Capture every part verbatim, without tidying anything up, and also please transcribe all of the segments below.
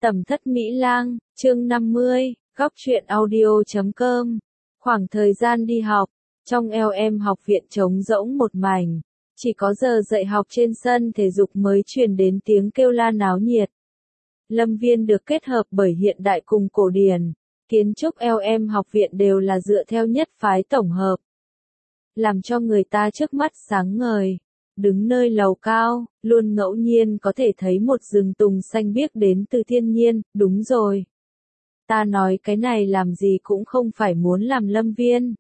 Tầm thất Mỹ Lang, chương năm mươi, góc truyện audio chấm com. Khoảng thời gian đi học, trong L M học viện trống rỗng một mảnh, chỉ có giờ dạy học trên sân thể dục mới truyền đến tiếng kêu la náo nhiệt. Lâm viên được kết hợp bởi hiện đại cùng cổ điển, kiến trúc L M học viện đều là dựa theo nhất phái tổng hợp, làm cho người ta trước mắt sáng ngời. Đứng nơi lầu cao, luôn ngẫu nhiên có thể thấy một rừng tùng xanh biếc đến từ thiên nhiên, đúng rồi. Ta nói cái này làm gì cũng không phải muốn làm Lâm Viên.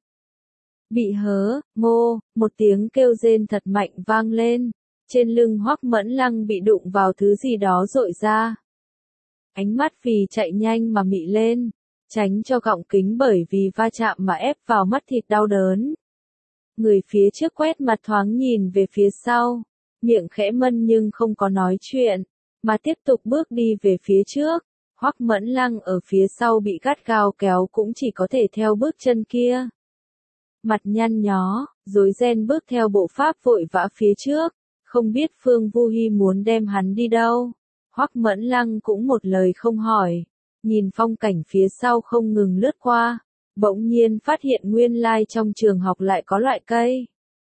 Bị hớ, ngô, một tiếng kêu rên thật mạnh vang lên, trên lưng Hoắc Mẫn Lăng bị đụng vào thứ gì đó rội ra. Ánh mắt vì chạy nhanh mà mị lên, tránh cho gọng kính bởi vì va chạm mà ép vào mắt thịt đau đớn. Người phía trước quét mặt thoáng nhìn về phía sau, miệng khẽ mân nhưng không có nói chuyện, mà tiếp tục bước đi về phía trước. Hoắc Mẫn Lăng ở phía sau bị gắt gao kéo cũng chỉ có thể theo bước chân kia. Mặt nhăn nhó, rối ren bước theo bộ pháp vội vã phía trước, không biết Phương Vu Hi muốn đem hắn đi đâu. Hoắc Mẫn Lăng cũng một lời không hỏi, nhìn phong cảnh phía sau không ngừng lướt qua. Bỗng nhiên phát hiện nguyên lai trong trường học lại có loại cây.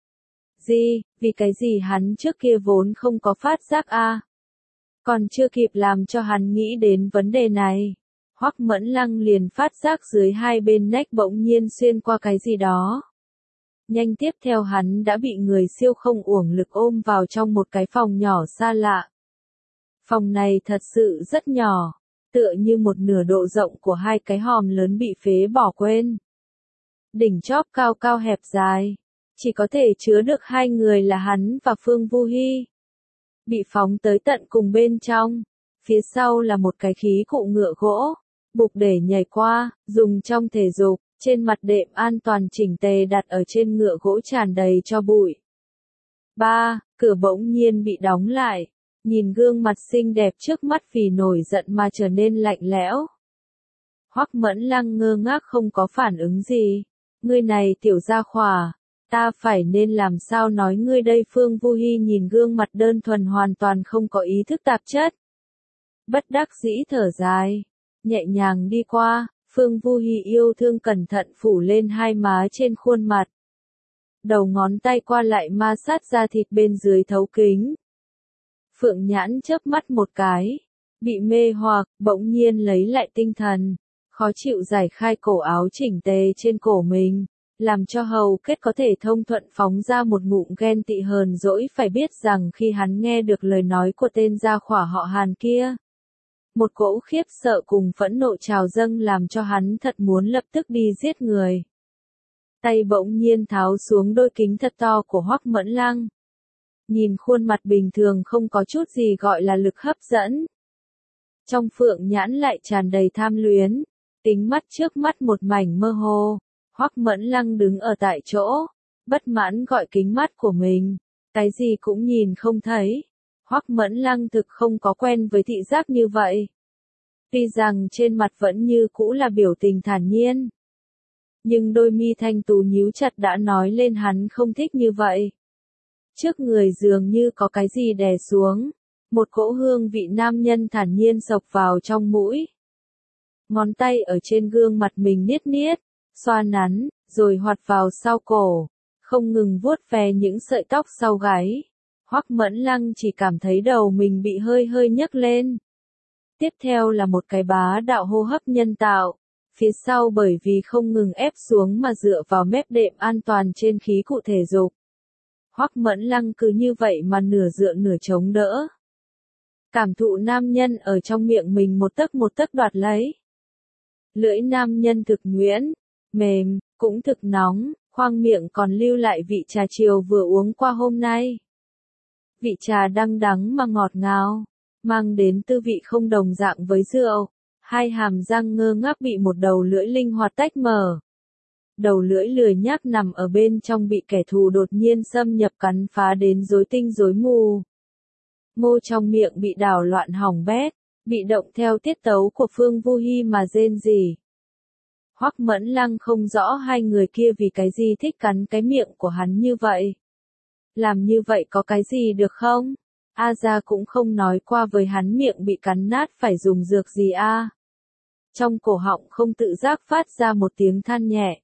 Gì, vì cái gì hắn trước kia vốn không có phát giác a? À? Còn chưa kịp làm cho hắn nghĩ đến vấn đề này, Hoắc Mẫn Lăng liền phát giác dưới hai bên nách bỗng nhiên xuyên qua cái gì đó. Nhanh tiếp theo hắn đã bị người siêu không uổng lực ôm vào trong một cái phòng nhỏ xa lạ. Phòng này thật sự rất nhỏ, tựa như một nửa độ rộng của hai cái hòm lớn bị phế bỏ quên. Đỉnh chóp cao cao hẹp dài, chỉ có thể chứa được hai người là hắn và Phương Vu Hi. Bị phóng tới tận cùng bên trong, phía sau là một cái khí cụ ngựa gỗ, bục để nhảy qua, dùng trong thể dục, trên mặt đệm an toàn chỉnh tề đặt ở trên ngựa gỗ tràn đầy cho bụi. Ba, cửa bỗng nhiên bị đóng lại. Nhìn gương mặt xinh đẹp trước mắt vì nổi giận mà trở nên lạnh lẽo. Hoắc Mẫn Lăng ngơ ngác không có phản ứng gì. Ngươi này tiểu gia khỏa, ta phải nên làm sao nói ngươi đây? Phương Vu Hi nhìn gương mặt đơn thuần hoàn toàn không có ý thức tạp chất. Bất đắc dĩ thở dài, nhẹ nhàng đi qua, Phương Vu Hi yêu thương cẩn thận phủ lên hai má trên khuôn mặt. Đầu ngón tay qua lại ma sát da thịt bên dưới thấu kính. Phượng Nhãn chớp mắt một cái, bị mê hoặc, bỗng nhiên lấy lại tinh thần, khó chịu giải khai cổ áo chỉnh tề trên cổ mình, làm cho hầu kết có thể thông thuận phóng ra một ngụm ghen tị hờn dỗi. Phải biết rằng khi hắn nghe được lời nói của tên gia khỏa họ Hàn kia, một cỗ khiếp sợ cùng phẫn nộ trào dâng làm cho hắn thật muốn lập tức đi giết người. Tay bỗng nhiên tháo xuống đôi kính thật to của Hoắc Mẫn Lăng. Nhìn khuôn mặt bình thường không có chút gì gọi là lực hấp dẫn. Trong Phượng Nhãn lại tràn đầy tham luyến, tính mắt trước mắt một mảnh mơ hồ. Hoắc Mẫn Lăng đứng ở tại chỗ, bất mãn gọi kính mắt của mình, cái gì cũng nhìn không thấy. Hoắc Mẫn Lăng thực không có quen với thị giác như vậy. Tuy rằng trên mặt vẫn như cũ là biểu tình thản nhiên, nhưng đôi mi thanh tú nhíu chặt đã nói lên hắn không thích như vậy. Trước người dường như có cái gì đè xuống, một cỗ hương vị nam nhân thản nhiên xộc vào trong mũi. Ngón tay ở trên gương mặt mình niết niết, xoa nắn, rồi hoạt vào sau cổ, không ngừng vuốt ve những sợi tóc sau gáy. Hoắc Mẫn Lăng chỉ cảm thấy đầu mình bị hơi hơi nhấc lên. Tiếp theo là một cái bá đạo hô hấp nhân tạo, phía sau bởi vì không ngừng ép xuống mà dựa vào mép đệm an toàn trên khí cụ thể dục. Hoắc Mẫn Lăng cứ như vậy mà nửa dựa nửa chống đỡ. Cảm thụ nam nhân ở trong miệng mình một tấc một tấc đoạt lấy. Lưỡi nam nhân thực nhuyễn, mềm, cũng thực nóng, khoang miệng còn lưu lại vị trà chiều vừa uống qua hôm nay. Vị trà đắng đắng mà ngọt ngào, mang đến tư vị không đồng dạng với rượu. Hai hàm răng ngơ ngác bị một đầu lưỡi linh hoạt tách mở. Đầu lưỡi lười nhác nằm ở bên trong bị kẻ thù đột nhiên xâm nhập cắn phá đến rối tinh rối mù. Mô trong miệng bị đảo loạn hỏng bét, bị động theo tiết tấu của Phương Vu Hi mà rên rỉ. Hoắc Mẫn Lăng không rõ hai người kia vì cái gì thích cắn cái miệng của hắn như vậy. Làm như vậy có cái gì được không? A gia cũng không nói qua với hắn miệng bị cắn nát phải dùng dược gì a. Trong cổ họng không tự giác phát ra một tiếng than nhẹ.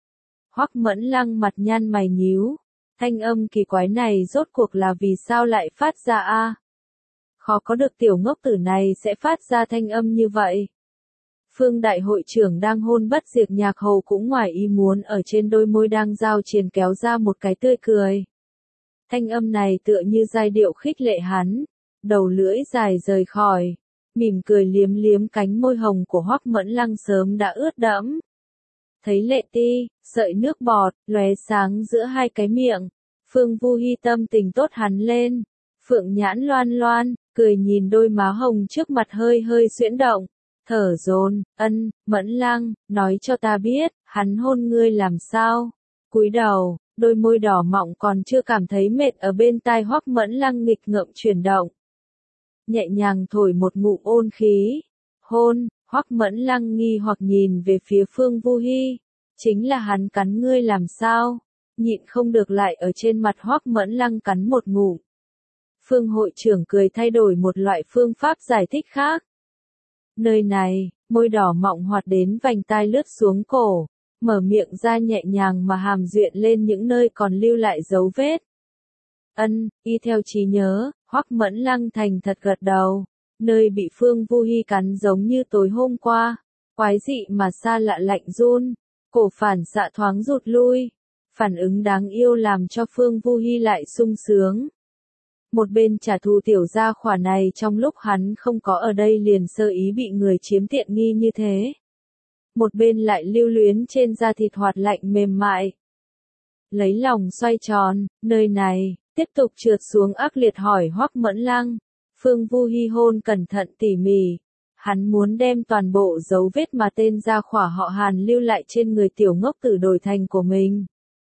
Hoắc Mẫn Lăng mặt nhăn mày nhíu, thanh âm kỳ quái này rốt cuộc là vì sao lại phát ra a? Khó có được tiểu ngốc tử này sẽ phát ra thanh âm như vậy. Phương đại hội trưởng đang hôn Bất Diệt Nhạc Hầu cũng ngoài ý muốn ở trên đôi môi đang giao triền kéo ra một cái tươi cười. Thanh âm này tựa như giai điệu khích lệ hắn, đầu lưỡi dài rời khỏi, mỉm cười liếm liếm cánh môi hồng của Hoắc Mẫn Lăng sớm đã ướt đẫm. Thấy lệ ti, sợi nước bọt, lóe sáng giữa hai cái miệng, Phương Vu Hi tâm tình tốt hắn lên, phượng nhãn loan loan, cười nhìn đôi má hồng trước mặt hơi hơi xuyễn động, thở dồn, ân, Mẫn Lăng, nói cho ta biết, hắn hôn ngươi làm sao? Cúi đầu, đôi môi đỏ mọng còn chưa cảm thấy mệt ở bên tai Hoắc Mẫn Lăng nghịch ngợm chuyển động. Nhẹ nhàng thổi một ngụm ôn khí, hôn, Hoắc Mẫn Lăng nghi hoặc nhìn về phía Phương Vu Hi, chính là hắn cắn ngươi làm sao? Nhịn không được lại ở trên mặt Hoắc Mẫn Lăng cắn một ngụm. Phương hội trưởng cười thay đổi một loại phương pháp giải thích khác. Nơi này, môi đỏ mọng hoạt đến vành tai lướt xuống cổ, mở miệng ra nhẹ nhàng mà hàm duyện lên những nơi còn lưu lại dấu vết. Ân, y theo trí nhớ, Hoắc Mẫn Lăng thành thật gật đầu, nơi bị Phương Vu Hi cắn giống như tối hôm qua, quái dị mà xa lạ lạnh run, cổ phản xạ thoáng rụt lui, phản ứng đáng yêu làm cho Phương Vu Hi lại sung sướng. Một bên trả thù tiểu gia khỏa này trong lúc hắn không có ở đây liền sơ ý bị người chiếm tiện nghi như thế. Một bên lại lưu luyến trên da thịt hoạt lạnh mềm mại. Lấy lòng xoay tròn, nơi này, tiếp tục trượt xuống ác liệt hỏi Hoắc Mẫn Lăng. Phương Vu Hi hôn cẩn thận tỉ mỉ. Hắn muốn đem toàn bộ dấu vết mà tên gia khỏa họ Hàn lưu lại trên người tiểu ngốc tử đổi thành của mình.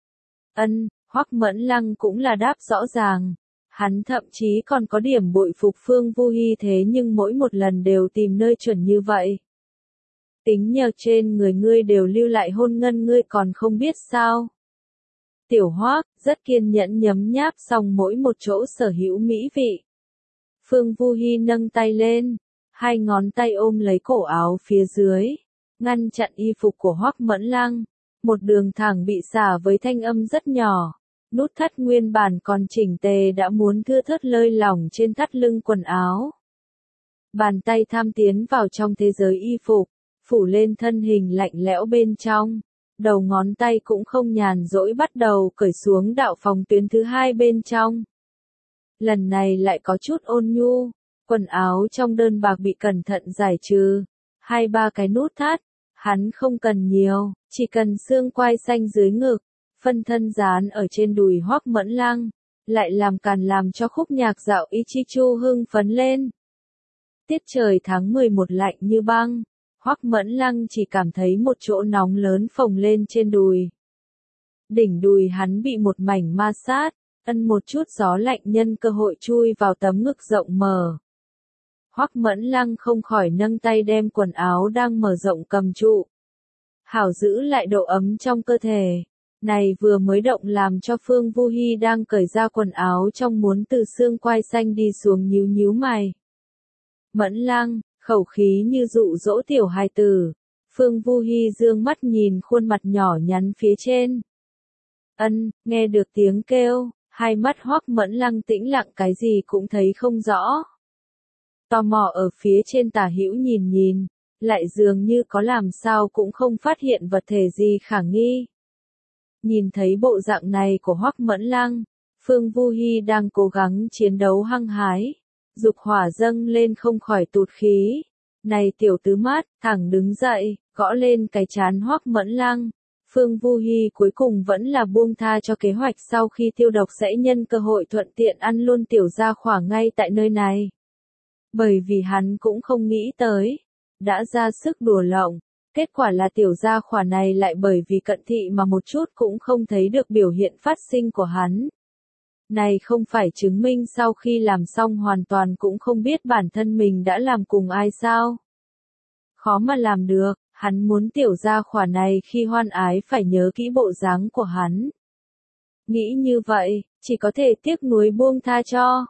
Ân, Hoắc Mẫn Lăng cũng là đáp rõ ràng. Hắn thậm chí còn có điểm bội phục Phương Vu Hi thế nhưng mỗi một lần đều tìm nơi chuẩn như vậy. Tính nhờ trên người ngươi đều lưu lại hôn ngân ngươi còn không biết sao. Tiểu Hoắc rất kiên nhẫn nhấm nháp xong mỗi một chỗ sở hữu mỹ vị. Phương Vu Hi nâng tay lên, hai ngón tay ôm lấy cổ áo phía dưới, ngăn chặn y phục của Hoắc Mẫn Lăng, một đường thẳng bị xả với thanh âm rất nhỏ. Nút thắt nguyên bản còn chỉnh tề đã muốn thưa thớt lơi lỏng trên thắt lưng quần áo. Bàn tay tham tiến vào trong thế giới y phục, phủ lên thân hình lạnh lẽo bên trong. Đầu ngón tay cũng không nhàn rỗi bắt đầu cởi xuống đạo phòng tuyến thứ hai bên trong. Lần này lại có chút ôn nhu, quần áo trong đơn bạc bị cẩn thận giải trừ. Hai ba cái nút thắt, hắn không cần nhiều, chỉ cần xương quai xanh dưới ngực. Phân thân dán ở trên đùi Hoắc Mẫn Lăng, lại làm càn làm cho khúc nhạc dạo Ichichu hưng phấn lên. Tiết trời tháng mười một lạnh như băng, Hoắc Mẫn Lăng chỉ cảm thấy một chỗ nóng lớn phồng lên trên đùi. Đỉnh đùi hắn bị một mảnh ma sát, ân một chút gió lạnh nhân cơ hội chui vào tấm ngực rộng mở. Hoắc Mẫn Lăng không khỏi nâng tay đem quần áo đang mở rộng cầm trụ. Hảo giữ lại độ ấm trong cơ thể. Này vừa mới động làm cho Phương Vu Hi đang cởi ra quần áo trong muốn từ xương quai xanh đi xuống nhíu nhíu mày. Mẫn Lăng, khẩu khí như dụ dỗ tiểu hài tử. Phương Vu Hi dương mắt nhìn khuôn mặt nhỏ nhắn phía trên. Ân, nghe được tiếng kêu, hai mắt Hoắc Mẫn Lăng tĩnh lặng cái gì cũng thấy không rõ. Tò mò ở phía trên tả hữu nhìn nhìn, lại dường như có làm sao cũng không phát hiện vật thể gì khả nghi. Nhìn thấy bộ dạng này của Hoắc Mẫn Lăng, Phương Vu Hi đang cố gắng chiến đấu hăng hái, dục hỏa dâng lên không khỏi tụt khí. Này tiểu tứ mát, thẳng đứng dậy, gõ lên cái trán Hoắc Mẫn Lăng. Phương Vu Hi cuối cùng vẫn là buông tha cho kế hoạch sau khi tiêu độc sẽ nhân cơ hội thuận tiện ăn luôn tiểu gia khỏa ngay tại nơi này. Bởi vì hắn cũng không nghĩ tới, đã ra sức đùa lộng. Kết quả là tiểu gia khỏa này lại bởi vì cận thị mà một chút cũng không thấy được biểu hiện phát sinh của hắn. Này không phải chứng minh sau khi làm xong hoàn toàn cũng không biết bản thân mình đã làm cùng ai sao. Khó mà làm được, hắn muốn tiểu gia khỏa này khi hoan ái phải nhớ kỹ bộ dáng của hắn. Nghĩ như vậy, chỉ có thể tiếc nuối buông tha cho.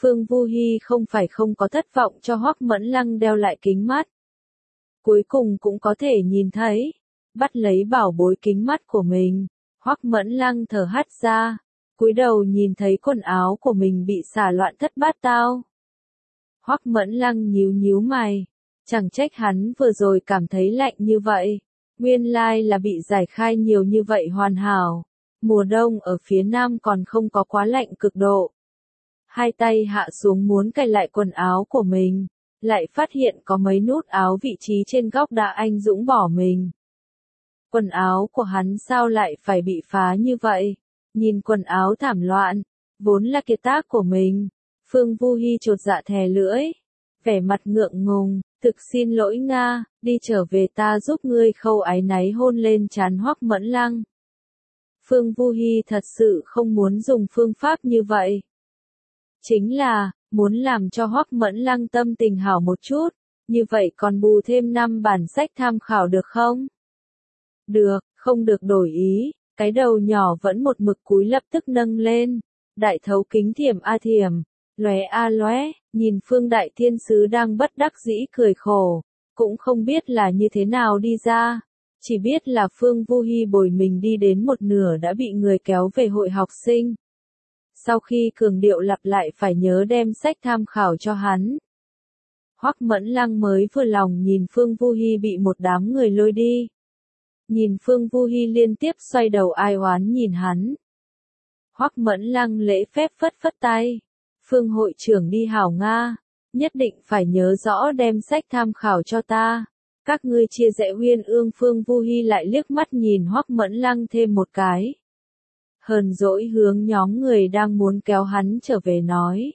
Phương Vu Hi không phải không có thất vọng cho Hoắc Mẫn Lăng đeo lại kính mắt. Cuối cùng cũng có thể nhìn thấy, bắt lấy bảo bối kính mắt của mình, Hoắc Mẫn Lăng thở hắt ra, cúi đầu nhìn thấy quần áo của mình bị xả loạn thất bát tao. Hoắc Mẫn Lăng nhíu nhíu mày, chẳng trách hắn vừa rồi cảm thấy lạnh như vậy, nguyên lai là bị giải khai nhiều như vậy hoàn hảo. Mùa đông ở phía nam còn không có quá lạnh cực độ. Hai tay hạ xuống muốn cài lại quần áo của mình, lại phát hiện có mấy nút áo vị trí trên góc đã anh dũng bỏ mình. Quần áo của hắn sao lại phải bị phá như vậy? Nhìn quần áo thảm loạn, vốn là kiệt tác của mình. Phương Vu Hi chột dạ thè lưỡi, vẻ mặt ngượng ngùng, thực xin lỗi Nga, đi trở về ta giúp ngươi khâu áy náy hôn lên trán Hoắc Mẫn Lăng. Phương Vu Hi thật sự không muốn dùng phương pháp như vậy. Chính là, muốn làm cho Hoắc Mẫn Lăng tâm tình hảo một chút, như vậy còn bù thêm năm bản sách tham khảo được không? Được, không được đổi ý, cái đầu nhỏ vẫn một mực cúi lập tức nâng lên, đại thấu kính thiểm a thiểm, lóe a lóe, nhìn Phương Đại Thiên Sứ đang bất đắc dĩ cười khổ, cũng không biết là như thế nào đi ra. Chỉ biết là Phương Vu Hi bồi mình đi đến một nửa đã bị người kéo về hội học sinh. Sau khi cường điệu lặp lại phải nhớ đem sách tham khảo cho hắn. Hoắc Mẫn Lăng mới vừa lòng nhìn Phương Vu Hi bị một đám người lôi đi. Nhìn Phương Vu Hi liên tiếp xoay đầu ai oán nhìn hắn. Hoắc Mẫn Lăng lễ phép phất phất tay. Phương hội trưởng đi hảo Nga, nhất định phải nhớ rõ đem sách tham khảo cho ta. Các ngươi chia rẽ Uyên Ương. Phương Vu Hi lại liếc mắt nhìn Hoắc Mẫn Lăng thêm một cái. Hờn dỗi hướng nhóm người đang muốn kéo hắn trở về nói.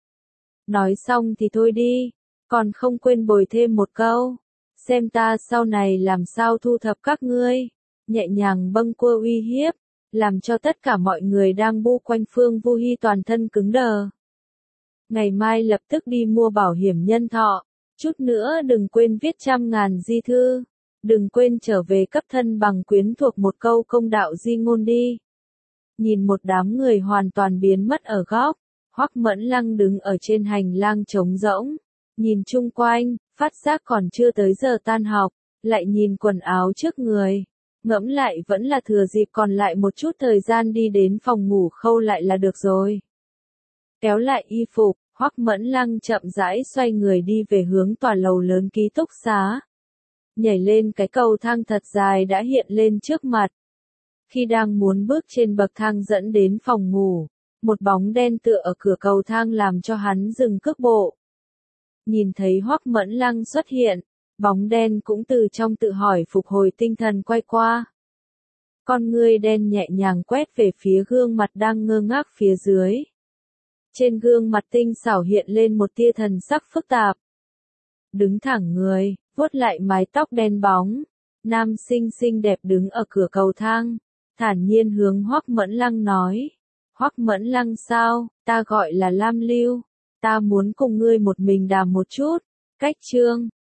Nói xong thì thôi đi, còn không quên bồi thêm một câu. Xem ta sau này làm sao thu thập các ngươi. Nhẹ nhàng bâng quơ uy hiếp, làm cho tất cả mọi người đang bu quanh Phương Vu Hi toàn thân cứng đờ. Ngày mai lập tức đi mua bảo hiểm nhân thọ. Chút nữa đừng quên viết trăm ngàn di thư. Đừng quên trở về cấp thân bằng quyến thuộc một câu công đạo di ngôn đi. Nhìn một đám người hoàn toàn biến mất ở góc. Hoắc Mẫn Lăng đứng ở trên hành lang trống rỗng. Nhìn chung quanh, phát giác còn chưa tới giờ tan học. Lại nhìn quần áo trước người. Ngẫm lại vẫn là thừa dịp còn lại một chút thời gian đi đến phòng ngủ khâu lại là được rồi. Kéo lại y phục. Hoắc Mẫn Lăng chậm rãi xoay người đi về hướng tòa lầu lớn ký túc xá. Nhảy lên cái cầu thang thật dài đã hiện lên trước mặt. Khi đang muốn bước trên bậc thang dẫn đến phòng ngủ, một bóng đen tựa ở cửa cầu thang làm cho hắn dừng cước bộ. Nhìn thấy Hoắc Mẫn Lăng xuất hiện, bóng đen cũng từ trong tự hỏi phục hồi tinh thần quay qua. Con ngươi đen nhẹ nhàng quét về phía gương mặt đang ngơ ngác phía dưới. Trên gương mặt tinh xảo hiện lên một tia thần sắc phức tạp. Đứng thẳng người, vuốt lại mái tóc đen bóng. Nam sinh xinh đẹp đứng ở cửa cầu thang, thản nhiên hướng Hoắc Mẫn Lăng nói. Hoắc Mẫn Lăng sao, ta gọi là Lam Lưu. Ta muốn cùng ngươi một mình đàm một chút. Cách chương.